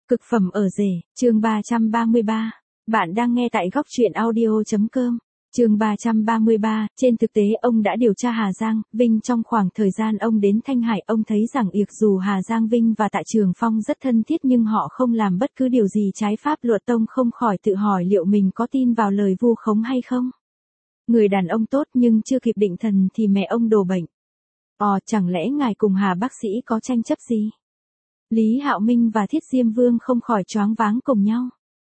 Cực phẩm ở rể, chương 333. Bạn đang nghe tại góc truyện audio.com. Chương 333, trên thực tế ông đã điều tra Hà Giang, Vinh trong khoảng thời gian ông đến Thanh Hải, ông thấy rằng dù Hà Giang Vinh và Tạ Trường Phong rất thân thiết nhưng họ không làm bất cứ điều gì trái pháp luật. Ông không khỏi tự hỏi liệu mình có tin vào lời vu khống hay không. Người đàn ông tốt nhưng chưa kịp định thần thì mẹ ông đổ bệnh. Chẳng lẽ ngài cùng Hà bác sĩ có tranh chấp gì? Lý Hạo Minh và Thiết Diêm Vương không khỏi choáng váng cùng nhau.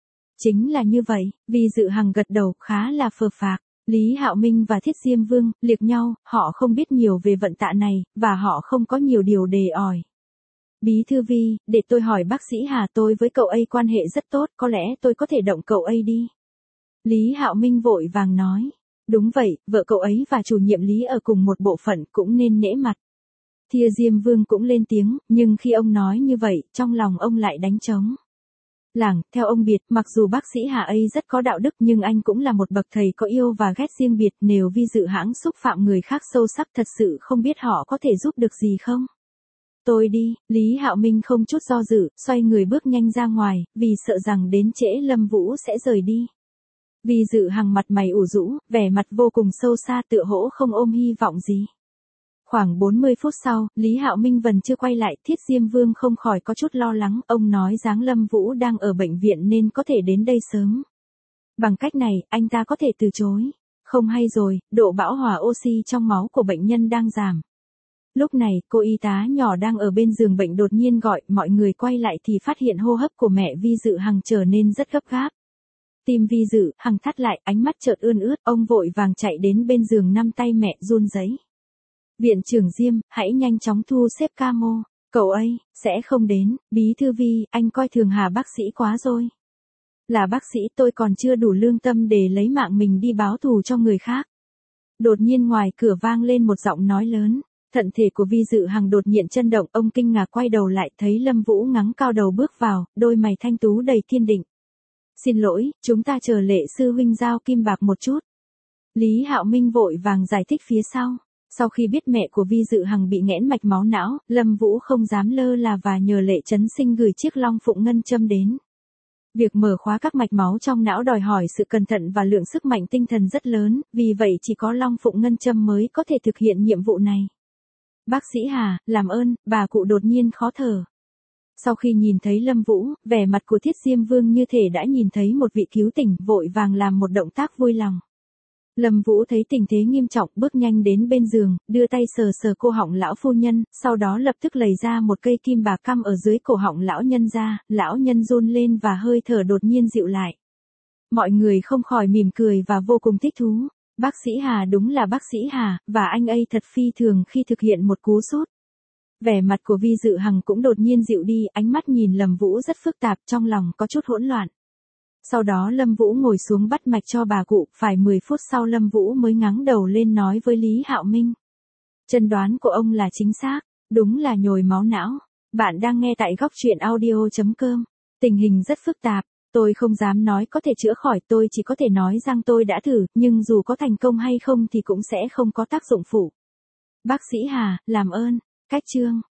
Chính là như vậy, Vi Dự Hằng gật đầu khá là phờ phạc. Lý Hạo Minh và Thiết Diêm Vương liếc nhau, họ không biết nhiều về vận tạ này, và họ không có nhiều điều để hỏi. Bí thư Vi, để tôi hỏi bác sĩ Hà, tôi với cậu ấy quan hệ rất tốt, có lẽ tôi có thể động cậu ấy đi. Lý Hạo Minh vội vàng nói. Đúng vậy, vợ cậu ấy và chủ nhiệm Lý ở cùng một bộ phận cũng nên nể mặt. Thia Diêm Vương cũng lên tiếng, nhưng khi ông nói như vậy, trong lòng ông lại đánh trống. Làng, theo ông Biệt, mặc dù bác sĩ Hà ấy rất có đạo đức nhưng anh cũng là một bậc thầy có yêu và ghét riêng biệt, nếu Vi Dự hãng xúc phạm người khác sâu sắc thật sự không biết họ có thể giúp được gì không? Tôi đi, Lý Hạo Minh không chút do dự, xoay người bước nhanh ra ngoài, vì sợ rằng đến trễ Lâm Vũ sẽ rời đi. Vi Dự Hằng mặt mày ủ rũ, vẻ mặt vô cùng sâu xa tựa hỗ không ôm hy vọng gì. Khoảng 40 phút sau, Lý Hạo Minh vẫn chưa quay lại, Thiết Diêm Vương không khỏi có chút lo lắng, ông nói Giáng Lâm Vũ đang ở bệnh viện nên có thể đến đây sớm. Bằng cách này, anh ta có thể từ chối. Không hay rồi, độ bão hòa oxy trong máu của bệnh nhân đang giảm. Lúc này, cô y tá nhỏ đang ở bên giường bệnh đột nhiên gọi, mọi người quay lại thì phát hiện hô hấp của mẹ Vi Dự Hằng trở nên rất gấp gáp. Tim Vi Dự Hằng thắt lại, ánh mắt chợt ươn ướt, ông vội vàng chạy đến bên giường nắm tay mẹ run rẩy. Viện trưởng Diêm, hãy nhanh chóng thu xếp ca mô. Cậu ấy sẽ không đến. Bí thư Vi, anh coi thường Hà bác sĩ quá rồi. Là bác sĩ tôi còn chưa đủ lương tâm để lấy mạng mình đi báo thù cho người khác. Đột nhiên ngoài cửa vang lên một giọng nói lớn. Thận thể của Vi Dự Hằng đột nhiên chấn động, ông kinh ngạc quay đầu lại thấy Lâm Vũ ngắng cao đầu bước vào, đôi mày thanh tú đầy kiên định. Xin lỗi, chúng ta chờ Lệ sư huynh giao kim bạc một chút. Lý Hạo Minh vội vàng giải thích phía sau. Sau khi biết mẹ của Vi Dự Hằng bị nghẽn mạch máu não, Lâm Vũ không dám lơ là và nhờ Lệ Chấn Sinh gửi chiếc Long Phụng Ngân châm đến. Việc mở khóa các mạch máu trong não đòi hỏi sự cẩn thận và lượng sức mạnh tinh thần rất lớn, vì vậy chỉ có Long Phụng Ngân châm mới có thể thực hiện nhiệm vụ này. Bác sĩ Hà, làm ơn, bà cụ đột nhiên khó thở. Sau khi nhìn thấy Lâm Vũ, vẻ mặt của Thiết Diêm Vương như thể đã nhìn thấy một vị cứu tỉnh, vội vàng làm một động tác vui lòng. Lâm Vũ thấy tình thế nghiêm trọng, bước nhanh đến bên giường, đưa tay sờ sờ cô họng lão phu nhân, sau đó lập tức lấy ra một cây kim bạc cắm ở dưới cổ họng lão nhân ra, lão nhân run lên và hơi thở đột nhiên dịu lại. Mọi người không khỏi mỉm cười và vô cùng thích thú. Bác sĩ Hà đúng là bác sĩ Hà, và anh ấy thật phi thường khi thực hiện một cú sút. Vẻ mặt của Vi Dự Hằng cũng đột nhiên dịu đi, ánh mắt nhìn Lâm Vũ rất phức tạp, trong lòng có chút hỗn loạn. Sau đó Lâm Vũ ngồi xuống bắt mạch cho bà cụ, phải 10 phút sau Lâm Vũ mới ngẩng đầu lên nói với Lý Hạo Minh. Chẩn đoán của ông là chính xác, đúng là nhồi máu não. Bạn đang nghe tại góc truyện audio.com. Tình hình rất phức tạp, tôi không dám nói có thể chữa khỏi, tôi chỉ có thể nói rằng tôi đã thử, nhưng dù có thành công hay không thì cũng sẽ không có tác dụng phụ. Bác sĩ Hà, làm ơn, cách chương.